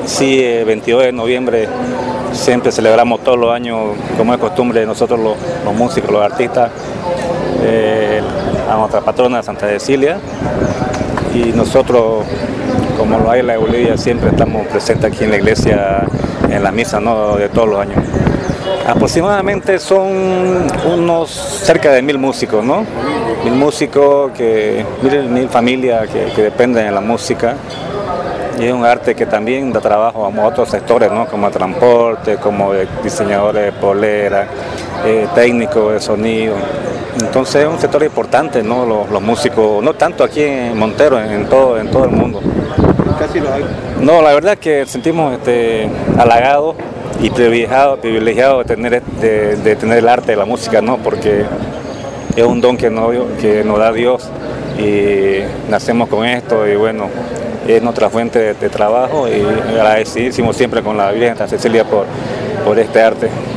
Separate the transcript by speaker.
Speaker 1: Sí, 22 de noviembre siempre celebramos todos los años, como es costumbre, nosotros los músicos, los artistas, a nuestra patrona Santa Cecilia, y nosotros, como lo hay la Bolivia, siempre estamos presentes aquí en la iglesia, en la misa, ¿no?, de todos los años. Aproximadamente son unos cerca de 1000 músicos, ¿no? 1000 músicos, mil familias que dependen de la música. Y es un arte que también da trabajo a otros sectores, ¿no?, como el transporte, como diseñadores de poleras, técnicos de sonido. Entonces es un sector importante, ¿no?, los músicos, no tanto aquí en Montero, en todo el mundo.
Speaker 2: Casi lo hay.
Speaker 1: No, la verdad es que sentimos halagados y privilegiados de tener el arte de la música, ¿no?, porque es un don que nos da Dios y nacemos con esto, y bueno, es nuestra fuente de trabajo, y agradecidísimos siempre con la Virgen Santa Cecilia por este arte.